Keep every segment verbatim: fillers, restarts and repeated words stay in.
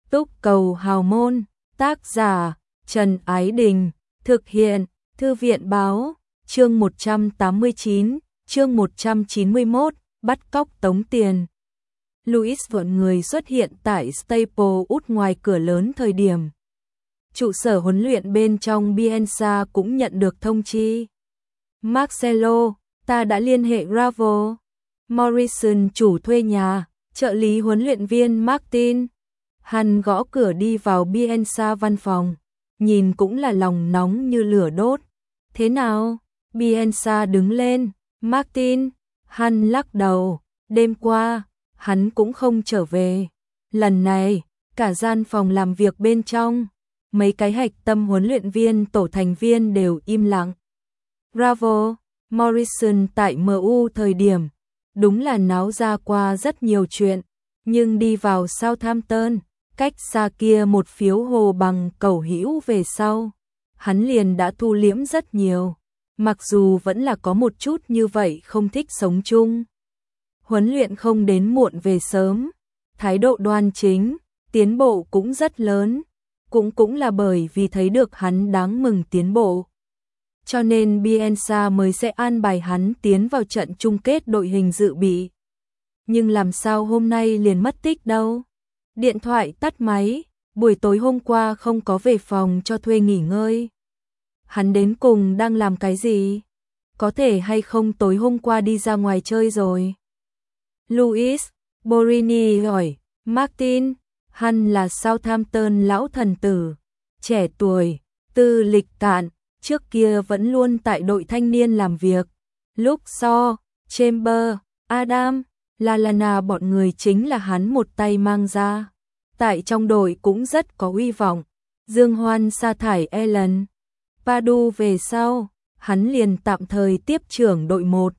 Túc Cầu Hào Môn, tác giả Trần Ái Đình, thực hiện Thư viện Báo, chương một trăm tám mươi chín, chương một trăm chín mươi mốt, bắt cóc tống tiền. Louis vợn người xuất hiện tại Staplewood ngoài cửa lớn thời điểm. Trụ sở huấn luyện bên trong Bielsa cũng nhận được thông chi. Marcelo, ta đã liên hệ Bravo. Morrison chủ thuê nhà, trợ lý huấn luyện viên Martin. Hắn gõ cửa đi vào Bielsa văn phòng, nhìn cũng là lòng nóng như lửa đốt. Thế nào? Bielsa đứng lên. Martin, hắn lắc đầu. Đêm qua, hắn cũng không trở về. Lần này, cả gian phòng làm việc bên trong, mấy cái hạch tâm huấn luyện viên tổ thành viên đều im lặng. Bravo, Morrison tại em u thời điểm, đúng là náo ra qua rất nhiều chuyện, nhưng đi vào Southampton, cách xa kia một phiếu hồ bằng cầu hữu về sau, hắn liền đã thu liễm rất nhiều, mặc dù vẫn là có một chút như vậy không thích sống chung. Huấn luyện không đến muộn về sớm, thái độ đoan chính, tiến bộ cũng rất lớn, cũng cũng là bởi vì thấy được hắn đáng mừng tiến bộ. Cho nên Bielsa mới sẽ an bài hắn tiến vào trận chung kết đội hình dự bị. Nhưng làm sao hôm nay liền mất tích đâu? Điện thoại tắt máy, buổi tối hôm qua không có về phòng cho thuê nghỉ ngơi. Hắn đến cùng đang làm cái gì? Có thể hay không tối hôm qua đi ra ngoài chơi rồi? Louis, Borini hỏi, Martin, hắn là Southampton lão thần tử, trẻ tuổi, tư lịch cạn, trước kia vẫn luôn tại đội thanh niên làm việc. Lúc so, Chamber, Adam, Lallana bọn người chính là hắn một tay mang ra. Tại trong đội cũng rất có uy vọng. Dương Hoan sa thải Ellen Padu về sau, hắn liền tạm thời tiếp trưởng đội một.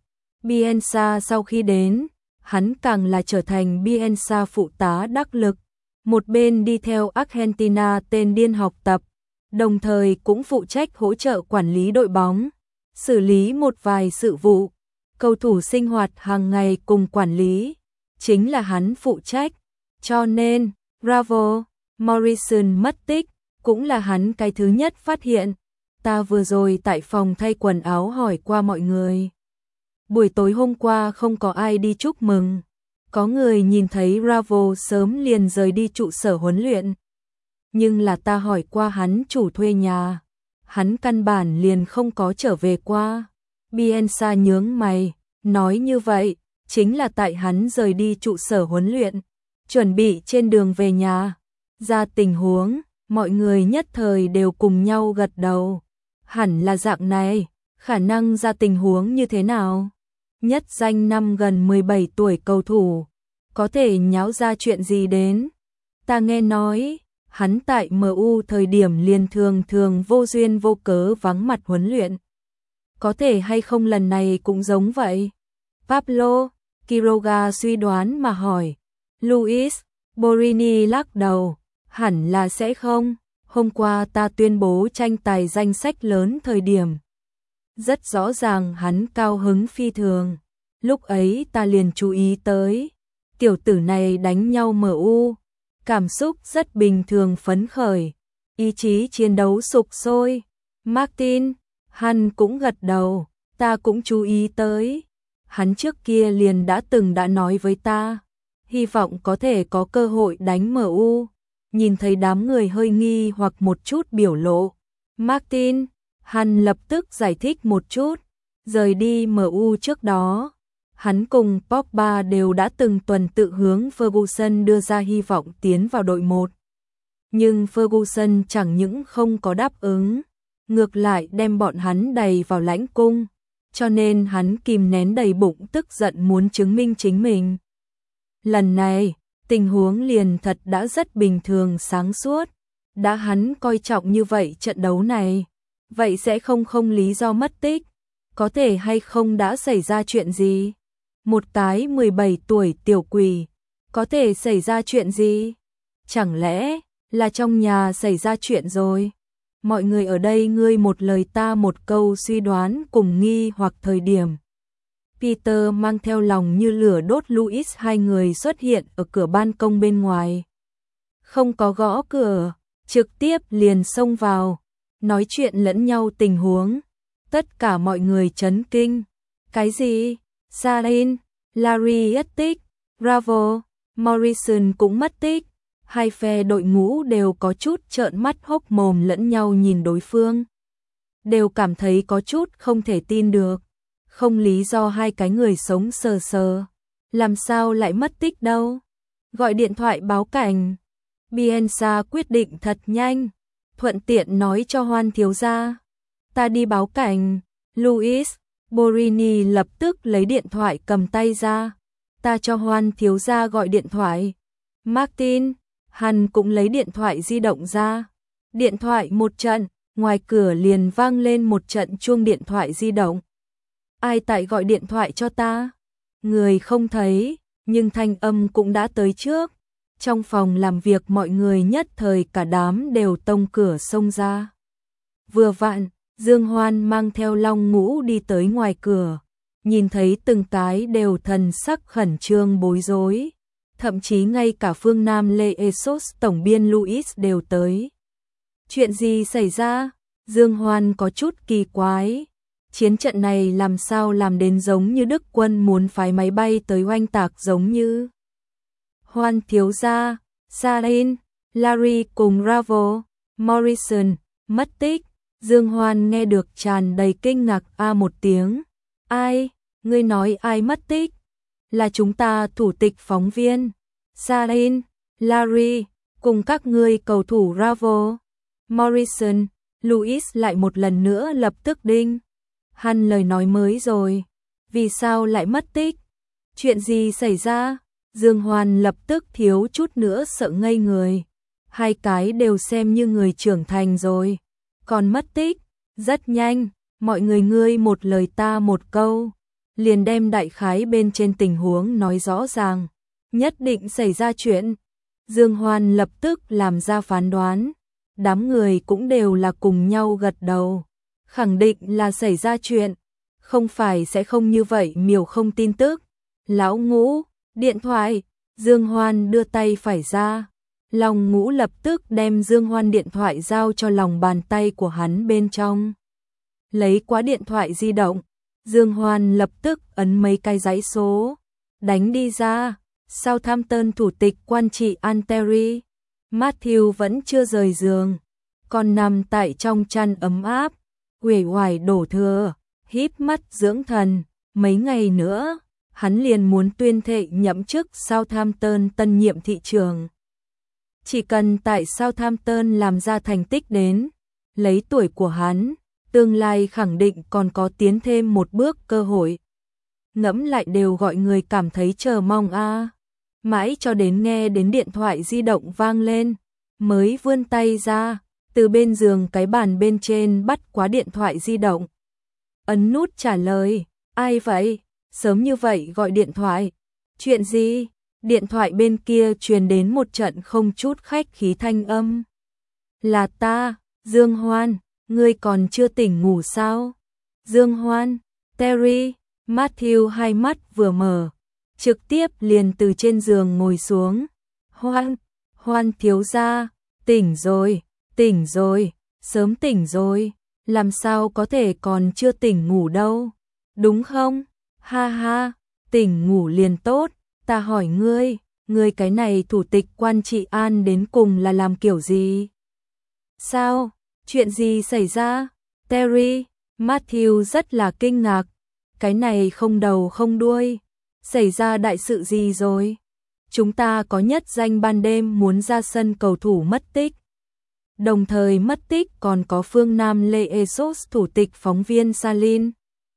Bielsa sau khi đến, hắn càng là trở thành Bielsa phụ tá đắc lực. Một bên đi theo Argentina tên điên học tập, đồng thời cũng phụ trách hỗ trợ quản lý đội bóng, xử lý một vài sự vụ, cầu thủ sinh hoạt hàng ngày cùng quản lý, chính là hắn phụ trách. Cho nên, Bravo, Morrison mất tích, cũng là hắn cái thứ nhất phát hiện. Ta vừa rồi tại phòng thay quần áo hỏi qua mọi người. Buổi tối hôm qua không có ai đi chúc mừng. Có người nhìn thấy Bravo sớm liền rời đi trụ sở huấn luyện. Nhưng là ta hỏi qua hắn chủ thuê nhà, hắn căn bản liền không có trở về qua. Bielsa nhướng mày, nói như vậy, chính là tại hắn rời đi trụ sở huấn luyện, chuẩn bị trên đường về nhà. Ra tình huống, mọi người nhất thời đều cùng nhau gật đầu. Hẳn là dạng này, khả năng ra tình huống như thế nào? Nhất danh năm gần mười bảy tuổi cầu thủ, có thể nháo ra chuyện gì đến? Ta nghe nói, hắn tại em u thời điểm liền thường thường vô duyên vô cớ vắng mặt huấn luyện. Có thể hay không lần này cũng giống vậy? Pablo Quiroga suy đoán mà hỏi. Louis, Borini lắc đầu, hẳn là sẽ không. Hôm qua ta tuyên bố tranh tài danh sách lớn thời điểm. Rất rõ ràng hắn cao hứng phi thường. Lúc ấy ta liền chú ý tới. Tiểu tử này đánh nhau em u. Cảm xúc rất bình thường phấn khởi. Ý chí chiến đấu sục sôi. Martin, hắn cũng gật đầu. Ta cũng chú ý tới. Hắn trước kia liền đã từng đã nói với ta. Hy vọng có thể có cơ hội đánh em u. Nhìn thấy đám người hơi nghi hoặc một chút biểu lộ. Martin, hắn lập tức giải thích một chút. Rời đi em u trước đó, hắn cùng Pogba đều đã từng tuần tự hướng Ferguson đưa ra hy vọng tiến vào đội một. Nhưng Ferguson chẳng những không có đáp ứng, ngược lại đem bọn hắn đẩy vào lãnh cung, cho nên hắn kìm nén đầy bụng tức giận muốn chứng minh chính mình. Lần này, tình huống liền thật đã rất bình thường sáng suốt, đã hắn coi trọng như vậy trận đấu này, vậy sẽ không không lý do mất tích, có thể hay không đã xảy ra chuyện gì? Một cái mười bảy tuổi tiểu quỷ, có thể xảy ra chuyện gì? Chẳng lẽ là trong nhà xảy ra chuyện rồi? Mọi người ở đây ngươi một lời ta một câu suy đoán cùng nghi hoặc thời điểm. Peter mang theo lòng như lửa đốt Louis hai người xuất hiện ở cửa ban công bên ngoài. không có gõ cửa, trực tiếp liền xông vào, nói chuyện lẫn nhau tình huống. Tất cả mọi người chấn kinh. Cái gì? Salin, Larry mất tích, Bravo, Morrison cũng mất tích. Hai phe đội ngũ đều có chút trợn mắt hốc mồm lẫn nhau nhìn đối phương. Đều cảm thấy có chút không thể tin được. Không lý do hai cái người sống sờ sờ. Làm sao lại mất tích đâu? Gọi điện thoại báo cảnh. Bielsa quyết định thật nhanh. Thuận tiện nói cho Hoan thiếu gia. Ta đi báo cảnh. Luis Borini lập tức lấy điện thoại cầm tay ra. Ta cho Hoan thiếu gia gọi điện thoại. Martin, hắn cũng lấy điện thoại di động ra. Điện thoại một trận, ngoài cửa liền vang lên một trận chuông điện thoại di động. Ai tại gọi điện thoại cho ta? Người không thấy, nhưng thanh âm cũng đã tới trước. Trong phòng làm việc mọi người nhất thời cả đám đều tông cửa xông ra. Vừa vặn, Dương Hoan mang theo Long Ngũ đi tới ngoài cửa, nhìn thấy từng cái đều thần sắc khẩn trương bối rối, thậm chí ngay cả phương Nam Lê Esos tổng biên Luis đều tới. Chuyện gì xảy ra? Dương Hoan có chút kỳ quái. Chiến trận này làm sao làm đến giống như Đức quân muốn phái máy bay tới oanh tạc giống như. Hoan thiếu gia, Salin, Larry cùng Bravo, Morrison, mất tích. Dương Hoan nghe được tràn đầy kinh ngạc a một tiếng. Ai? Ngươi nói ai mất tích? Là chúng ta thủ tịch phóng viên. Salin, Larry, cùng các ngươi cầu thủ Bravo, Morrison, Luis lại một lần nữa lập tức đinh. Hắn lời nói mới rồi. Vì sao lại mất tích? Chuyện gì xảy ra? Dương Hoan lập tức thiếu chút nữa sợ ngây người. Hai cái đều xem như người trưởng thành rồi. Còn mất tích, rất nhanh, mọi người ngươi một lời ta một câu, liền đem đại khái bên trên tình huống nói rõ ràng, nhất định xảy ra chuyện. Dương Hoan lập tức làm ra phán đoán, đám người cũng đều là cùng nhau gật đầu, khẳng định là xảy ra chuyện, không phải sẽ không như vậy miều không tin tức. Lão Ngũ, điện thoại, Dương Hoan đưa tay phải ra. Long Ngũ lập tức đem Dương Hoan điện thoại giao cho lòng bàn tay của hắn bên trong. Lấy qua điện thoại di động, Dương Hoan lập tức ấn mấy cái dãy số, đánh đi ra. Southampton thủ tịch quan trị Anteri, Matthew vẫn chưa rời giường, còn nằm tại trong chăn ấm áp, uể oải đổ thừa, híp mắt dưỡng thần. Mấy ngày nữa, hắn liền muốn tuyên thệ nhậm chức Southampton tân nhiệm thị trưởng. Chỉ cần tại Southampton làm ra thành tích đến, lấy tuổi của hắn, tương lai khẳng định còn có tiến thêm một bước cơ hội. Ngẫm lại đều gọi người cảm thấy chờ mong a. À. Mãi cho đến nghe đến điện thoại di động vang lên, mới vươn tay ra, từ bên giường cái bàn bên trên bắt quá điện thoại di động. Ấn nút trả lời, ai vậy? Sớm như vậy gọi điện thoại. Chuyện gì? Điện thoại bên kia truyền đến một trận không chút khách khí thanh âm. Là ta, Dương Hoan, ngươi còn chưa tỉnh ngủ sao? Dương Hoan, Terry, Matthew hai mắt vừa mở, trực tiếp liền từ trên giường ngồi xuống. Hoan, Hoan thiếu gia, tỉnh rồi, tỉnh rồi, sớm tỉnh rồi, làm sao có thể còn chưa tỉnh ngủ đâu, đúng không? Ha ha, tỉnh ngủ liền tốt. Ta hỏi ngươi, ngươi cái này thủ tịch quan trị an đến cùng là làm kiểu gì? Sao? Chuyện gì xảy ra? Terry, Matthew rất là kinh ngạc. Cái này không đầu không đuôi. Xảy ra đại sự gì rồi? Chúng ta có nhất danh ban đêm muốn ra sân cầu thủ mất tích. Đồng thời mất tích còn có phương Nam Lê Esos thủ tịch phóng viên Salin.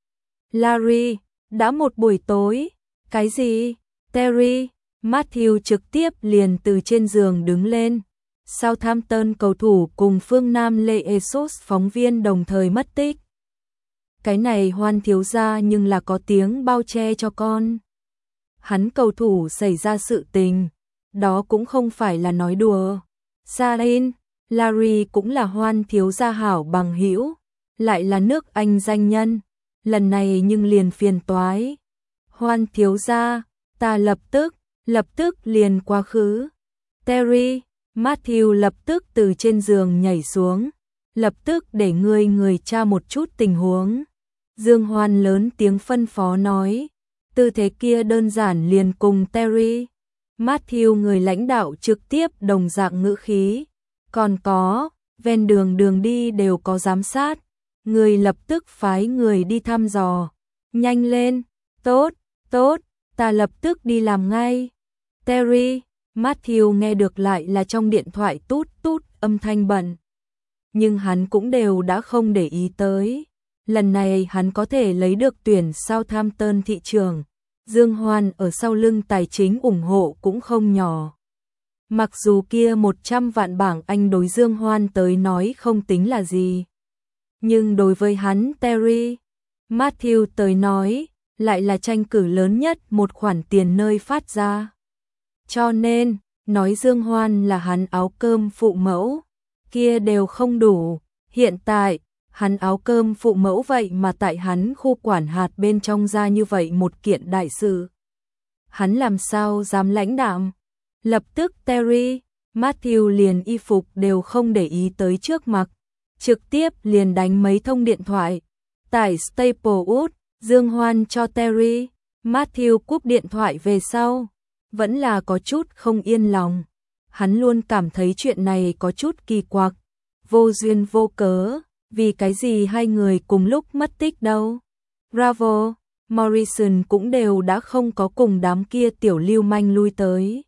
Larry, đã một buổi tối. Cái gì? Terry, Matthew trực tiếp liền từ trên giường đứng lên. Southampton cầu thủ cùng phương Nam Lê Esos phóng viên đồng thời mất tích. Cái này Hoan thiếu gia nhưng là có tiếng bao che cho con. Hắn cầu thủ xảy ra sự tình, đó cũng không phải là nói đùa. Salin, Larry cũng là Hoan thiếu gia hảo bằng hữu, lại là nước Anh danh nhân, lần này nhưng liền phiền toái. Hoan thiếu gia, ta lập tức, lập tức liền quá khứ. Terry, Matthew lập tức từ trên giường nhảy xuống, lập tức để ngươi người tra một chút tình huống. Dương Hoan lớn tiếng phân phó nói, tư thế kia đơn giản liền cùng Terry. Matthew người lãnh đạo trực tiếp đồng dạng ngữ khí, còn có, ven đường đường đi đều có giám sát, người lập tức phái người đi thăm dò. Nhanh lên, tốt, tốt, ta lập tức đi làm ngay. Terry, Matthew nghe được lại là trong điện thoại tút tút âm thanh bận. Nhưng hắn cũng đều đã không để ý tới. Lần này hắn có thể lấy được tuyển Southampton thị trường. Dương Hoan ở sau lưng tài chính ủng hộ cũng không nhỏ. Mặc dù kia một trăm vạn bảng Anh đối Dương Hoan tới nói không tính là gì. Nhưng đối với hắn Terry, Matthew tới nói, lại là tranh cử lớn nhất một khoản tiền nơi phát ra. Cho nên, nói Dương Hoan là hắn áo cơm phụ mẫu, kia đều không đủ. Hiện tại, hắn áo cơm phụ mẫu vậy mà tại hắn khu quản hạt bên trong ra như vậy một kiện đại sự. Hắn làm sao dám lãnh đạm? Lập tức Terry, Matthew liền y phục đều không để ý tới trước mặt, trực tiếp liền đánh mấy thông điện thoại. Tại Staplewood, Dương Hoan cho Terry, Matthew cúp điện thoại về sau, vẫn là có chút không yên lòng. Hắn luôn cảm thấy chuyện này có chút kỳ quặc, vô duyên vô cớ, vì cái gì hai người cùng lúc mất tích đâu. Bravo, Morrison cũng đều đã không có cùng đám kia tiểu lưu manh lui tới.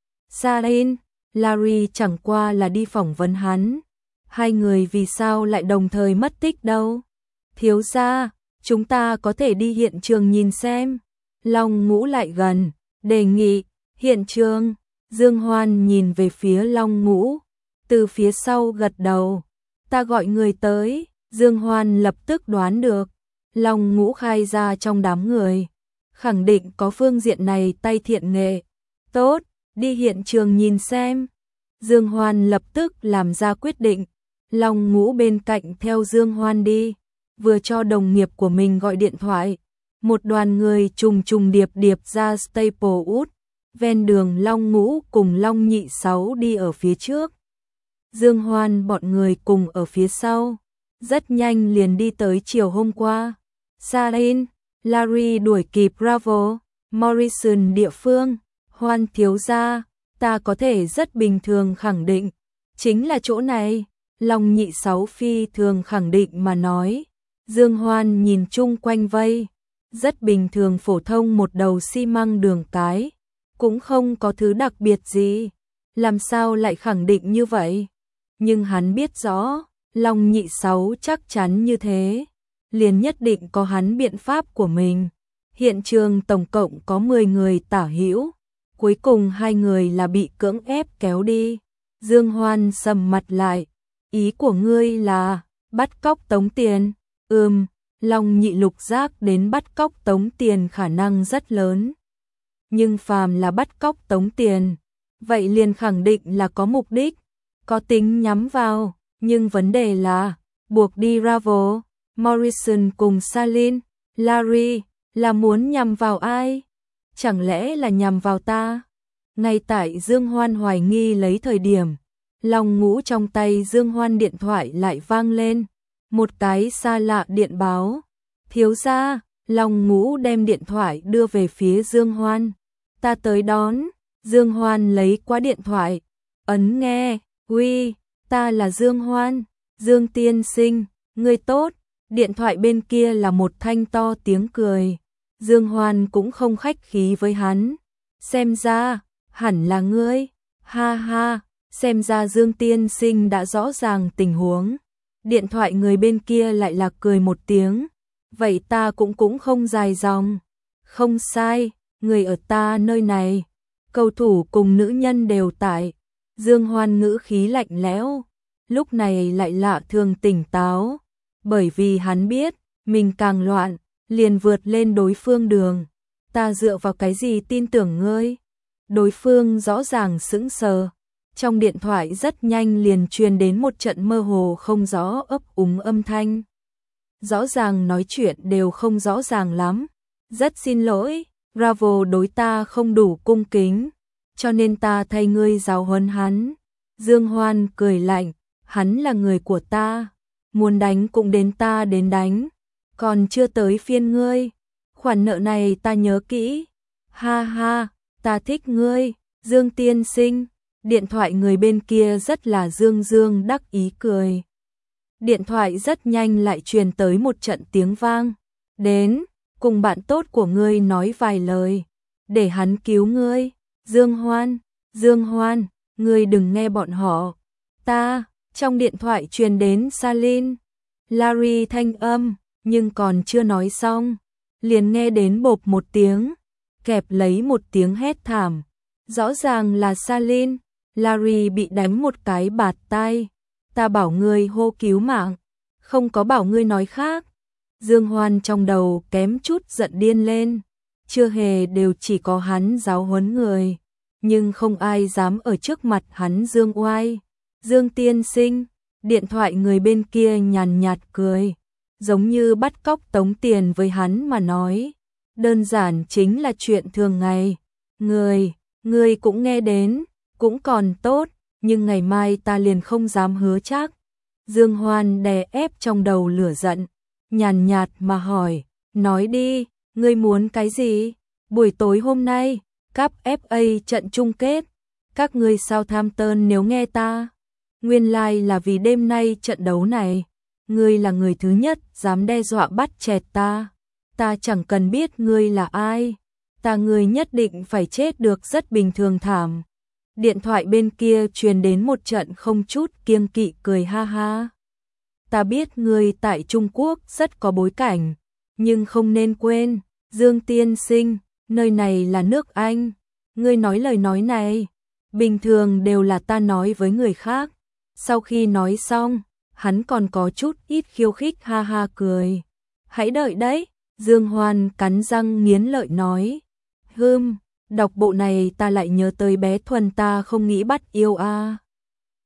Sarin, Larry chẳng qua là đi phỏng vấn hắn. Hai người vì sao lại đồng thời mất tích đâu? Thiếu gia, chúng ta có thể đi hiện trường nhìn xem. Long Ngũ lại gần, đề nghị, hiện trường. Dương Hoan nhìn về phía Long Ngũ, từ phía sau gật đầu. Ta gọi người tới, Dương Hoan lập tức đoán được. Long Ngũ khai ra trong đám người, khẳng định có phương diện này tay thiện nghệ. Tốt, đi hiện trường nhìn xem. Dương Hoan lập tức làm ra quyết định. Long Ngũ bên cạnh theo Dương Hoan đi, vừa cho đồng nghiệp của mình gọi điện thoại. Một đoàn người trùng trùng điệp điệp ra Staplewood, ven đường Long Ngũ cùng Long Nhị Sáu đi ở phía trước. Dương Hoan bọn người cùng ở phía sau, rất nhanh liền đi tới chiều hôm qua. Sarin, Larry đuổi kịp Bravo, Morrison địa phương, Hoan thiếu gia, ta có thể rất bình thường khẳng định, chính là chỗ này. Long Nhị Sáu phi thường khẳng định mà nói. Dương Hoan nhìn chung quanh vây, rất bình thường phổ thông một đầu xi măng đường cái, cũng không có thứ đặc biệt gì, làm sao lại khẳng định như vậy? Nhưng hắn biết rõ, Long Nhị Sáu chắc chắn như thế, liền nhất định có hắn biện pháp của mình. Hiện trường tổng cộng có mười người tả hữu, cuối cùng hai người là bị cưỡng ép kéo đi. Dương Hoan sầm mặt lại, ý của ngươi là bắt cóc tống tiền? Ừm, Long Nhị Lục giác đến bắt cóc tống tiền khả năng rất lớn. Nhưng phàm là bắt cóc tống tiền, vậy liền khẳng định là có mục đích, có tính nhắm vào, nhưng vấn đề là buộc đi Bravo, Morrison cùng Sarin, Larry là muốn nhằm vào ai? Chẳng lẽ là nhằm vào ta? Ngay tại Dương Hoan hoài nghi lấy thời điểm, Long Ngũ trong tay Dương Hoan điện thoại lại vang lên, một cái xa lạ điện báo. Thiếu gia, Long Ngũ đem điện thoại đưa về phía Dương Hoan. Ta tới đón. Dương Hoan lấy qua điện thoại, ấn nghe. Uy, ta là Dương Hoan. Dương tiên sinh, ngươi tốt. Điện thoại bên kia là một thanh to tiếng cười. Dương Hoan cũng không khách khí với hắn. Xem ra, hẳn là ngươi. Ha ha, xem ra Dương tiên sinh đã rõ ràng tình huống. Điện thoại người bên kia lại là cười một tiếng. Vậy ta cũng cũng không dài dòng. Không sai, người ở ta nơi này. Cầu thủ cùng nữ nhân đều tại. Dương Hoan ngữ khí lạnh lẽo, lúc này lại lạ thường tỉnh táo. Bởi vì hắn biết, mình càng loạn, liền vượt lên đối phương đường. Ta dựa vào cái gì tin tưởng ngươi? Đối phương rõ ràng sững sờ. Trong điện thoại rất nhanh liền truyền đến một trận mơ hồ không rõ ấp úng âm thanh. Rõ ràng nói chuyện đều không rõ ràng lắm. Rất xin lỗi, Bravo đối ta không đủ cung kính, cho nên ta thay ngươi giáo huấn hắn. Dương Hoan cười lạnh, hắn là người của ta, muốn đánh cũng đến ta đến đánh, còn chưa tới phiên ngươi, khoản nợ này ta nhớ kỹ, ha ha, ta thích ngươi, Dương tiên sinh. Điện thoại người bên kia rất là dương dương đắc ý cười. Điện thoại rất nhanh lại truyền tới một trận tiếng vang. Đến, cùng bạn tốt của ngươi nói vài lời, để hắn cứu ngươi. Dương Hoan, Dương Hoan, ngươi đừng nghe bọn họ. Ta, trong điện thoại truyền đến Salin, Larry thanh âm, nhưng còn chưa nói xong, liền nghe đến bộp một tiếng, kẹp lấy một tiếng hét thảm. Rõ ràng là Salin. Larry bị đánh một cái bạt tai. Ta bảo ngươi hô cứu mạng, không có bảo ngươi nói khác. Dương Hoan trong đầu kém chút giận điên lên. Chưa hề đều chỉ có hắn giáo huấn người, nhưng không ai dám ở trước mặt hắn dương oai. Dương tiên sinh, điện thoại người bên kia nhàn nhạt cười, giống như bắt cóc tống tiền với hắn mà nói. Đơn giản chính là chuyện thường ngày. Người, người cũng nghe đến. Cũng còn tốt, nhưng ngày mai ta liền không dám hứa chắc. Dương Hoan đè ép trong đầu lửa giận, nhàn nhạt mà hỏi, nói đi, ngươi muốn cái gì? Buổi tối hôm nay, cúp ép a trận chung kết, các ngươi Southampton nếu nghe ta, nguyên lai like là vì đêm nay trận đấu này, ngươi là người thứ nhất dám đe dọa bắt chẹt ta, ta chẳng cần biết ngươi là ai, ta ngươi nhất định phải chết được rất bình thường thảm. Điện thoại bên kia truyền đến một trận không chút kiêng kỵ cười ha ha. Ta biết ngươi tại Trung Quốc rất có bối cảnh, nhưng không nên quên, Dương tiên sinh, nơi này là nước Anh. Ngươi nói lời nói này, bình thường đều là ta nói với người khác. Sau khi nói xong, hắn còn có chút ít khiêu khích ha ha cười. Hãy đợi đấy, Dương Hoan cắn răng nghiến lợi nói. Hừm. Đọc bộ này ta lại nhớ tới bé Thuần ta không nghĩ bắt yêu a. À.